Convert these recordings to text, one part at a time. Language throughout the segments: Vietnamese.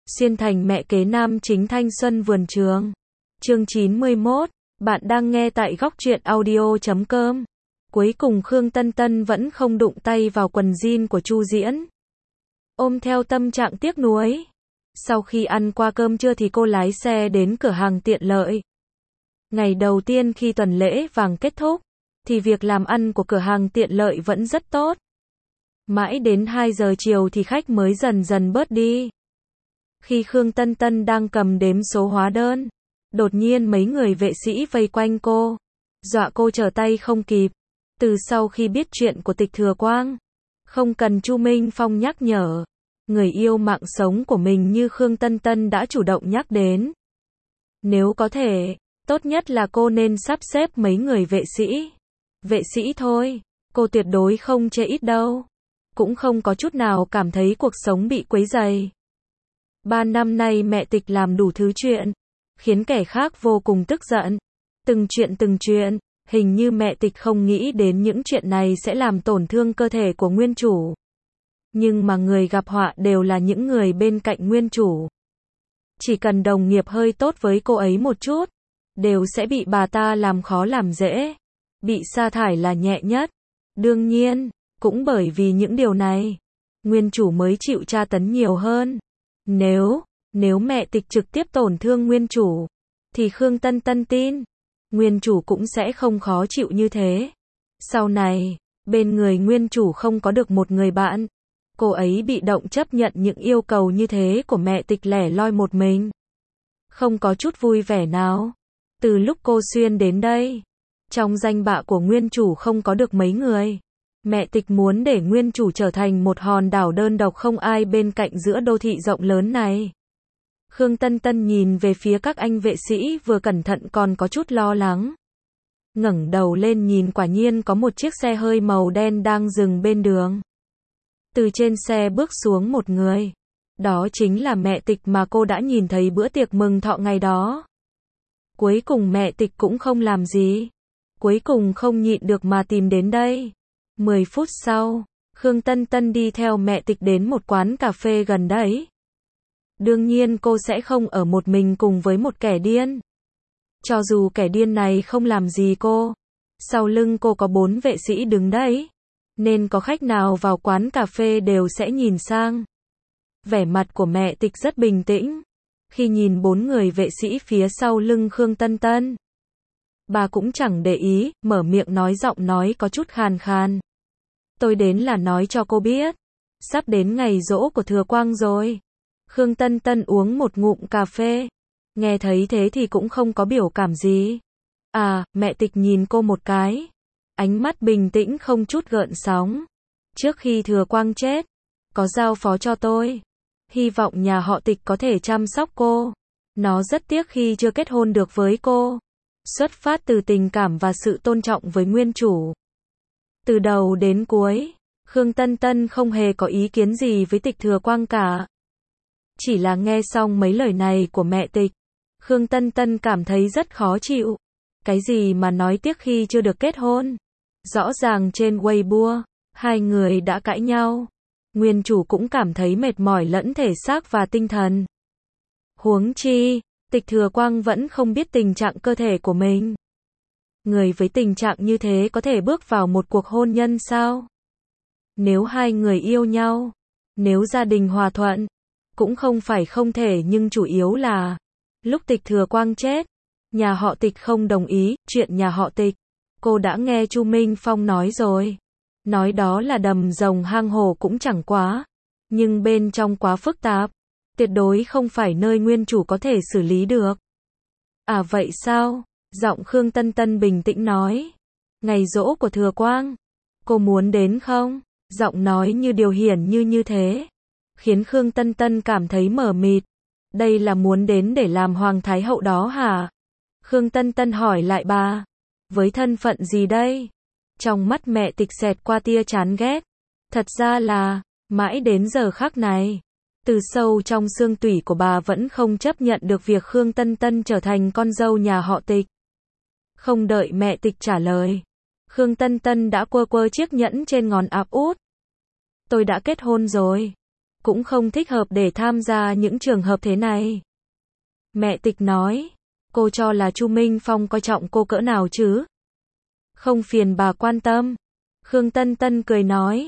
Xuyên thành mẹ kế nam chính thanh xuân vườn trường. Chương 91, bạn đang nghe tại góc truyện audio.com. Cuối cùng Khương Tân Tân vẫn không đụng tay vào quần jean của Chu Diễn. Ôm theo tâm trạng tiếc nuối. Sau khi ăn qua cơm trưa thì cô lái xe đến cửa hàng tiện lợi. Ngày đầu tiên khi tuần lễ vàng kết thúc, thì việc làm ăn của cửa hàng tiện lợi vẫn rất tốt. Mãi đến 2 giờ chiều thì khách mới dần dần bớt đi. Khi Khương Tân Tân đang cầm đếm số hóa đơn, đột nhiên mấy người vệ sĩ vây quanh cô, dọa cô trở tay không kịp. Từ sau khi biết chuyện của Tịch Thừa Quang, không cần Chu Minh Phong nhắc nhở, người yêu mạng sống của mình như Khương Tân Tân đã chủ động nhắc đến. Nếu có thể, tốt nhất là cô nên sắp xếp mấy người vệ sĩ. Vệ sĩ thôi, cô tuyệt đối không chê ít đâu. Cũng không có chút nào cảm thấy cuộc sống bị quấy rầy. 3 năm nay mẹ Tịch làm đủ thứ chuyện, khiến kẻ khác vô cùng tức giận. Từng chuyện, hình như mẹ Tịch không nghĩ đến những chuyện này sẽ làm tổn thương cơ thể của nguyên chủ. Nhưng mà người gặp họa đều là những người bên cạnh nguyên chủ. Chỉ cần đồng nghiệp hơi tốt với cô ấy một chút, đều sẽ bị bà ta làm khó làm dễ. Bị sa thải là nhẹ nhất. Đương nhiên, cũng bởi vì những điều này, nguyên chủ mới chịu tra tấn nhiều hơn. Nếu mẹ Tịch trực tiếp tổn thương nguyên chủ, thì Khương Tân Tân tin, nguyên chủ cũng sẽ không khó chịu như thế. Sau này, bên người nguyên chủ không có được một người bạn, cô ấy bị động chấp nhận những yêu cầu như thế của mẹ Tịch lẻ loi một mình. Không có chút vui vẻ nào. Từ lúc cô xuyên đến đây, trong danh bạ của nguyên chủ không có được mấy người. Mẹ Tịch muốn để nguyên chủ trở thành một hòn đảo đơn độc không ai bên cạnh giữa đô thị rộng lớn này. Khương Tân Tân nhìn về phía các anh vệ sĩ vừa cẩn thận còn có chút lo lắng. Ngẩng đầu lên nhìn quả nhiên có một chiếc xe hơi màu đen đang dừng bên đường. Từ trên xe bước xuống một người. Đó chính là mẹ Tịch mà cô đã nhìn thấy bữa tiệc mừng thọ ngày đó. Cuối cùng mẹ Tịch cũng không làm gì. Cuối cùng không nhịn được mà tìm đến đây. 10 phút sau, Khương Tân Tân đi theo mẹ Tịch đến một quán cà phê gần đấy. Đương nhiên cô sẽ không ở một mình cùng với một kẻ điên. Cho dù kẻ điên này không làm gì cô, sau lưng cô có 4 vệ sĩ đứng đấy, nên có khách nào vào quán cà phê đều sẽ nhìn sang. Vẻ mặt của mẹ Tịch rất bình tĩnh, khi nhìn 4 người vệ sĩ phía sau lưng Khương Tân Tân. Bà cũng chẳng để ý, mở miệng nói giọng nói có chút khàn khàn. Tôi đến là nói cho cô biết, sắp đến ngày giỗ của Thừa Quang rồi. Khương Tân Tân uống một ngụm cà phê, nghe thấy thế thì cũng không có biểu cảm gì. À, mẹ Tịch nhìn cô một cái, ánh mắt bình tĩnh không chút gợn sóng. Trước khi Thừa Quang chết, có giao phó cho tôi, hy vọng nhà họ Tịch có thể chăm sóc cô. Nó rất tiếc khi chưa kết hôn được với cô. Xuất phát từ tình cảm và sự tôn trọng với nguyên chủ. Từ đầu đến cuối, Khương Tân Tân không hề có ý kiến gì với Tịch Thừa Quang cả. Chỉ là nghe xong mấy lời này của mẹ Tịch, Khương Tân Tân cảm thấy rất khó chịu. Cái gì mà nói tiếc khi chưa được kết hôn? Rõ ràng trên Weibo, hai người đã cãi nhau. Nguyên chủ cũng cảm thấy mệt mỏi lẫn thể xác và tinh thần. Huống chi, Tịch Thừa Quang vẫn không biết tình trạng cơ thể của mình. Người với tình trạng như thế có thể bước vào một cuộc hôn nhân sao? Nếu hai người yêu nhau, nếu gia đình hòa thuận, cũng không phải không thể, nhưng chủ yếu là lúc Tịch Thừa Quang chết, nhà họ Tịch không đồng ý. Chuyện nhà họ Tịch, cô đã nghe Chu Minh Phong nói rồi. Nói đó là đầm rồng hang hổ cũng chẳng quá, nhưng bên trong quá phức tạp, tuyệt đối không phải nơi nguyên chủ có thể xử lý được. À vậy sao? Giọng Khương Tân Tân bình tĩnh nói. Ngày giỗ của Thừa Quang, cô muốn đến không? Giọng nói như điều hiển như thế, khiến Khương Tân Tân cảm thấy mờ mịt. Đây là muốn đến để làm hoàng thái hậu đó hả? Khương Tân Tân hỏi lại bà. Với thân phận gì đây? Trong mắt mẹ Tịch xẹt qua tia chán ghét. Thật ra là, mãi đến giờ khắc này, từ sâu trong xương tủy của bà vẫn không chấp nhận được việc Khương Tân Tân trở thành con dâu nhà họ Tịch. Không đợi mẹ Tịch trả lời, Khương Tân Tân đã quơ chiếc nhẫn trên ngón áp út. Tôi đã kết hôn rồi. cũng không thích hợp để tham gia những trường hợp thế này. Mẹ Tịch nói, cô cho là Chu Minh Phong coi trọng cô cỡ nào chứ? Không phiền bà quan tâm. Khương Tân Tân cười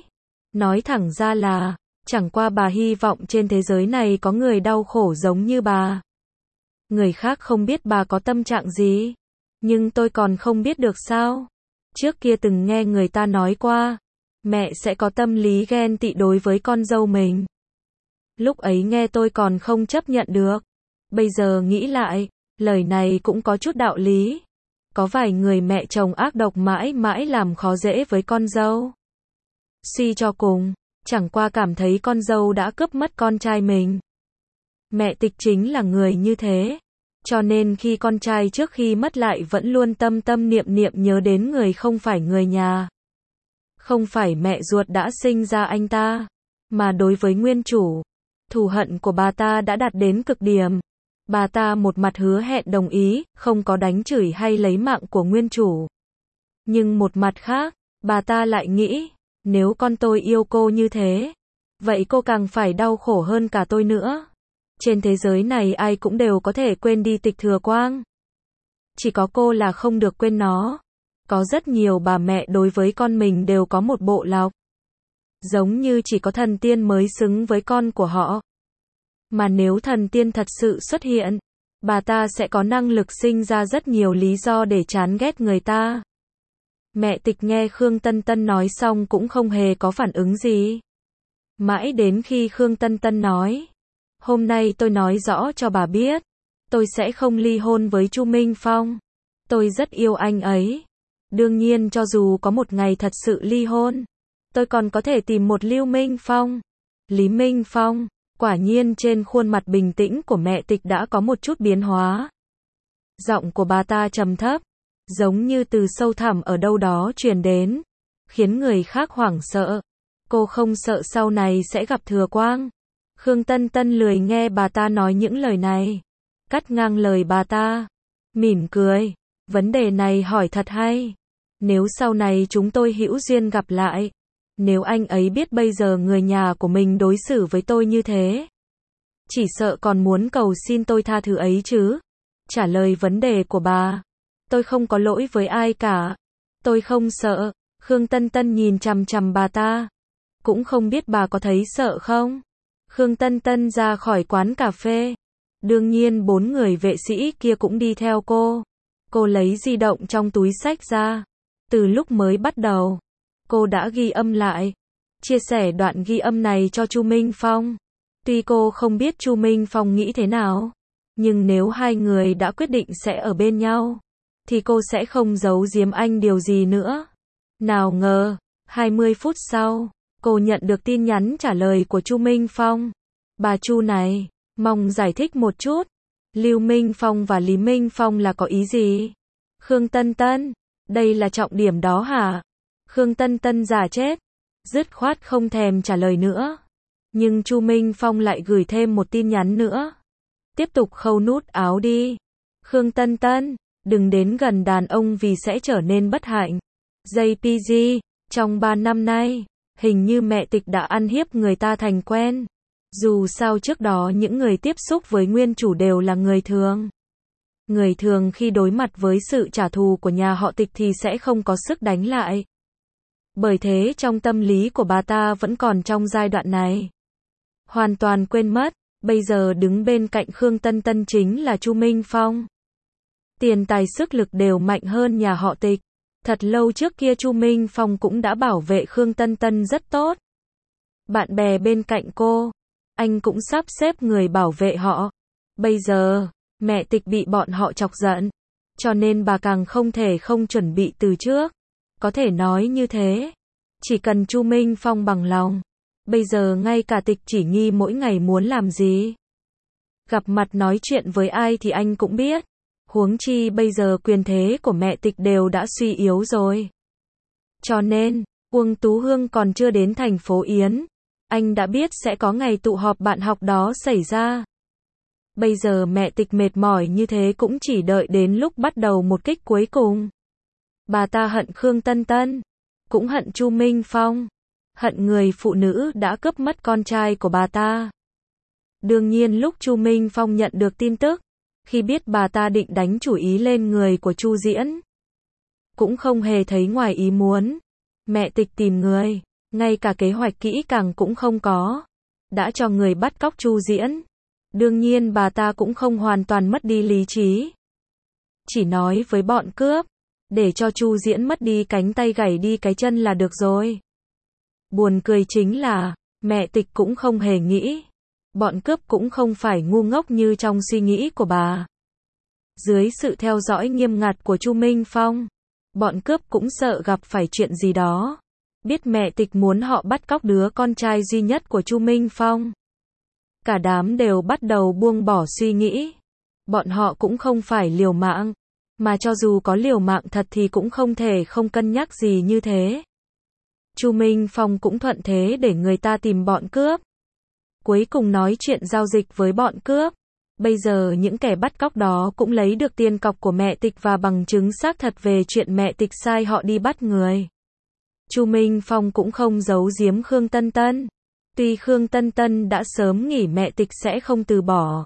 nói thẳng ra là, chẳng qua bà hy vọng trên thế giới này có người đau khổ giống như bà. Người khác không biết bà có tâm trạng gì, nhưng tôi còn không biết được sao? Trước kia từng nghe người ta nói qua, mẹ sẽ có tâm lý ghen tị đối với con dâu mình. Lúc ấy nghe tôi còn không chấp nhận được. Bây giờ nghĩ lại, lời này cũng có chút đạo lý. Có vài người mẹ chồng ác độc mãi mãi làm khó dễ với con dâu. Suy cho cùng, chẳng qua cảm thấy con dâu đã cướp mất con trai mình. Mẹ Tịch chính là người như thế. Cho nên khi con trai trước khi mất lại vẫn luôn tâm tâm niệm niệm nhớ đến người không phải người nhà. Không phải mẹ ruột đã sinh ra anh ta, mà đối với nguyên chủ, thù hận của bà ta đã đạt đến cực điểm. Bà ta một mặt hứa hẹn đồng ý, không có đánh chửi hay lấy mạng của nguyên chủ. Nhưng một mặt khác, bà ta lại nghĩ, nếu con tôi yêu cô như thế, vậy cô càng phải đau khổ hơn cả tôi nữa. Trên thế giới này ai cũng đều có thể quên đi Tịch Thừa Quang. Chỉ có cô là không được quên nó. Có rất nhiều bà mẹ đối với con mình đều có một bộ lọc. Giống như chỉ có thần tiên mới xứng với con của họ. Mà nếu thần tiên thật sự xuất hiện, bà ta sẽ có năng lực sinh ra rất nhiều lý do để chán ghét người ta. Mẹ Tịch nghe Khương Tân Tân nói xong cũng không hề có phản ứng gì. Mãi đến khi Khương Tân Tân nói, hôm nay tôi nói rõ cho bà biết, tôi sẽ không ly hôn với Chu Minh Phong. Tôi rất yêu anh ấy. Đương nhiên cho dù có một ngày thật sự ly hôn, tôi còn có thể tìm một Lưu Minh Phong, Lý Minh Phong. Quả nhiên trên khuôn mặt bình tĩnh của mẹ Tịch đã có một chút biến hóa. Giọng của bà ta trầm thấp, giống như từ sâu thẳm ở đâu đó truyền đến, khiến người khác hoảng sợ. Cô không sợ sau này sẽ gặp Thừa Quang. Khương Tân Tân lười nghe bà ta nói những lời này, cắt ngang lời bà ta, mỉm cười, vấn đề này hỏi thật hay. Nếu sau này chúng tôi hữu duyên gặp lại, nếu anh ấy biết bây giờ người nhà của mình đối xử với tôi như thế, chỉ sợ còn muốn cầu xin tôi tha thứ ấy chứ. Trả lời vấn đề của bà, tôi không có lỗi với ai cả. Tôi không sợ. Khương Tân Tân nhìn chằm chằm bà ta. Cũng không biết bà có thấy sợ không? Khương Tân Tân ra khỏi quán cà phê. Đương nhiên 4 người vệ sĩ kia cũng đi theo cô. Cô lấy di động trong túi xách ra. Từ lúc mới bắt đầu, cô đã ghi âm lại, chia sẻ đoạn ghi âm này cho Chu Minh Phong. Tuy cô không biết Chu Minh Phong nghĩ thế nào, nhưng nếu hai người đã quyết định sẽ ở bên nhau, thì cô sẽ không giấu giếm anh điều gì nữa. Nào ngờ, 20 phút sau, cô nhận được tin nhắn trả lời của Chu Minh Phong. Bà Chu này, mong giải thích một chút. Lưu Minh Phong và Lý Minh Phong là có ý gì? Khương Tân Tân, đây là trọng điểm đó hả? Khương Tân Tân giả chết, dứt khoát không thèm trả lời nữa. Nhưng Chu Minh Phong lại gửi thêm một tin nhắn nữa. Tiếp tục khâu nút áo đi. Khương Tân Tân, đừng đến gần đàn ông vì sẽ trở nên bất hạnh. JPG, trong 3 năm nay, hình như mẹ Tịch đã ăn hiếp người ta thành quen. Dù sao trước đó những người tiếp xúc với nguyên chủ đều là người thường. Người thường khi đối mặt với sự trả thù của nhà họ Tịch thì sẽ không có sức đánh lại. Bởi thế trong tâm lý của bà ta vẫn còn trong giai đoạn này. Hoàn toàn quên mất, bây giờ đứng bên cạnh Khương Tân Tân chính là Chu Minh Phong. Tiền tài sức lực đều mạnh hơn nhà họ Tịch. Thật lâu trước kia Chu Minh Phong cũng đã bảo vệ Khương Tân Tân rất tốt. Bạn bè bên cạnh cô, anh cũng sắp xếp người bảo vệ họ. Bây giờ, mẹ Tịch bị bọn họ chọc giận, cho nên bà càng không thể không chuẩn bị từ trước. Có thể nói như thế, chỉ cần Chu Minh Phong bằng lòng, bây giờ ngay cả Tịch Chỉ Nghi mỗi ngày muốn làm gì, gặp mặt nói chuyện với ai thì anh cũng biết. Huống chi bây giờ quyền thế của mẹ Tịch đều đã suy yếu rồi. Cho nên, Uông Tú Hương còn chưa đến thành phố Yến, anh đã biết sẽ có ngày tụ họp bạn học đó xảy ra. Bây giờ mẹ Tịch mệt mỏi như thế cũng chỉ đợi đến lúc bắt đầu một kích cuối cùng. Bà ta hận Khương Tân Tân, cũng hận Chu Minh Phong, hận người phụ nữ đã cướp mất con trai của bà ta. Đương nhiên lúc Chu Minh Phong nhận được tin tức, khi biết bà ta định đánh chủ ý lên người của Chu Diễn, cũng không hề thấy ngoài ý muốn. Mẹ Tịch tìm người, ngay cả kế hoạch kỹ càng cũng không có, đã cho người bắt cóc Chu Diễn. Đương nhiên bà ta cũng không hoàn toàn mất đi lý trí. Chỉ nói với bọn cướp, để cho Chu Diễn mất đi cánh tay gãy đi cái chân là được rồi. Buồn cười chính là, mẹ Tịch cũng không hề nghĩ, bọn cướp cũng không phải ngu ngốc như trong suy nghĩ của bà. Dưới sự theo dõi nghiêm ngặt của Chu Minh Phong, bọn cướp cũng sợ gặp phải chuyện gì đó. Biết mẹ Tịch muốn họ bắt cóc đứa con trai duy nhất của Chu Minh Phong, cả đám đều bắt đầu buông bỏ suy nghĩ. Bọn họ cũng không phải liều mạng, mà cho dù có liều mạng thật thì cũng không thể không cân nhắc gì như thế. Chu Minh Phong cũng thuận thế để người ta tìm bọn cướp. Cuối cùng nói chuyện giao dịch với bọn cướp. Bây giờ những kẻ bắt cóc đó cũng lấy được tiền cọc của mẹ Tịch và bằng chứng xác thật về chuyện mẹ Tịch sai họ đi bắt người. Chu Minh Phong cũng không giấu giếm Khương Tân Tân. Tuy Khương Tân Tân đã sớm nghĩ mẹ Tịch sẽ không từ bỏ,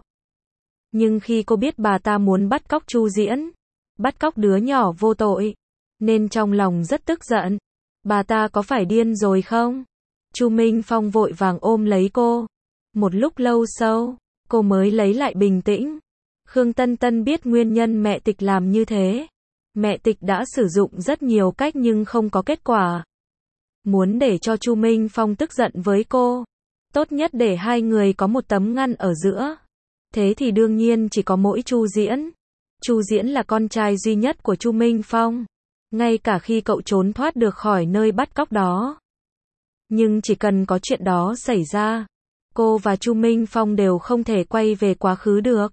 nhưng khi cô biết bà ta muốn bắt cóc Chu Diễn, bắt cóc đứa nhỏ vô tội, nên trong lòng rất tức giận. Bà ta có phải điên rồi không? Chu Minh Phong vội vàng ôm lấy cô. Một lúc lâu sau, cô mới lấy lại bình tĩnh. Khương Tân Tân biết nguyên nhân mẹ Tịch làm như thế. Mẹ Tịch đã sử dụng rất nhiều cách nhưng không có kết quả. Muốn để cho Chu Minh Phong tức giận với cô, tốt nhất để hai người có một tấm ngăn ở giữa. Thế thì đương nhiên chỉ có mỗi Chu Diễn. Chu Diễn là con trai duy nhất của Chu Minh Phong. Ngay cả khi cậu trốn thoát được khỏi nơi bắt cóc đó, nhưng chỉ cần có chuyện đó xảy ra, cô và Chu Minh Phong đều không thể quay về quá khứ được.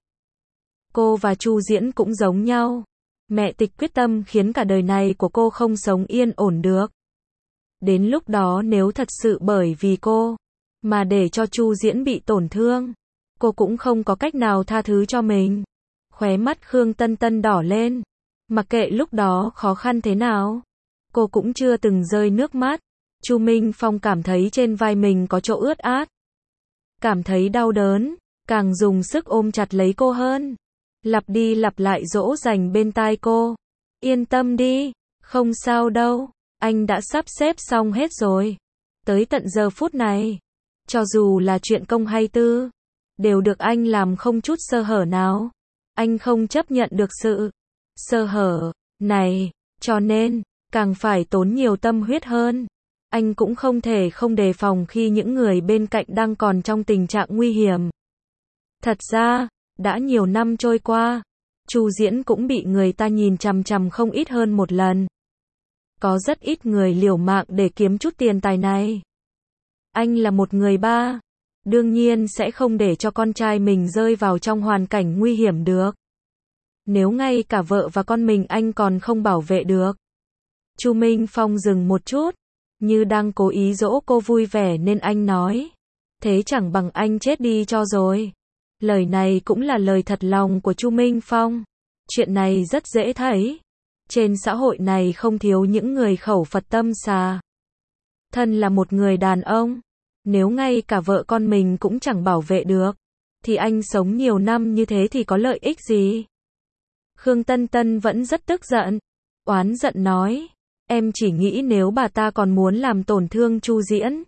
Cô và Chu Diễn cũng giống nhau. Mẹ Tịch quyết tâm khiến cả đời này của cô không sống yên ổn được. Đến lúc đó nếu thật sự bởi vì cô mà để cho Chu Diễn bị tổn thương, cô cũng không có cách nào tha thứ cho mình. Khóe mắt Khương Tân Tân đỏ lên. Mặc kệ lúc đó khó khăn thế nào, cô cũng chưa từng rơi nước mắt. Chu Minh Phong cảm thấy trên vai mình có chỗ ướt át, cảm thấy đau đớn, càng dùng sức ôm chặt lấy cô hơn. Lặp đi lặp lại dỗ dành bên tai cô. Yên tâm đi, không sao đâu, anh đã sắp xếp xong hết rồi. Tới tận giờ phút này, cho dù là chuyện công hay tư, đều được anh làm không chút sơ hở nào. Anh không chấp nhận được sự sơ hở này, cho nên càng phải tốn nhiều tâm huyết hơn. Anh cũng không thể không đề phòng khi những người bên cạnh đang còn trong tình trạng nguy hiểm. Thật ra, đã nhiều năm trôi qua, Chu Diễn cũng bị người ta nhìn chằm chằm không ít hơn một lần. Có rất ít người liều mạng để kiếm chút tiền tài này. Anh là một người ba, đương nhiên sẽ không để cho con trai mình rơi vào trong hoàn cảnh nguy hiểm được. Nếu ngay cả vợ và con mình anh còn không bảo vệ được. Chu Minh Phong dừng một chút, như đang cố ý dỗ cô vui vẻ nên anh nói. Thế chẳng bằng anh chết đi cho rồi. Lời này cũng là lời thật lòng của Chu Minh Phong. Chuyện này rất dễ thấy. Trên xã hội này không thiếu những người khẩu Phật tâm xà. Thân là một người đàn ông, nếu ngay cả vợ con mình cũng chẳng bảo vệ được, thì anh sống nhiều năm như thế thì có lợi ích gì? Khương Tân Tân vẫn rất tức giận, oán giận nói, em chỉ nghĩ nếu bà ta còn muốn làm tổn thương Chu Diễn,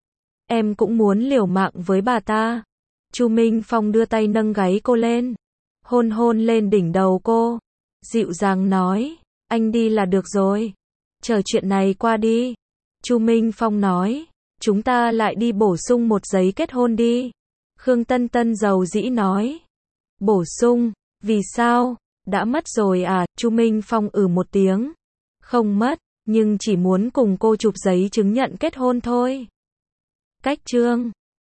em cũng muốn liều mạng với bà ta. Chu Minh Phong đưa tay nâng gáy cô lên, hôn hôn lên đỉnh đầu cô, dịu dàng nói, anh đi là được rồi, chờ chuyện này qua đi. Chu Minh Phong nói, chúng ta lại đi bổ sung một giấy kết hôn đi. Khương Tân Tân dầu dĩ nói, bổ sung, vì sao? Đã mất rồi à? Chu Minh Phong một tiếng, không mất, nhưng chỉ muốn cùng cô chụp giấy chứng nhận kết hôn thôi. Cách chương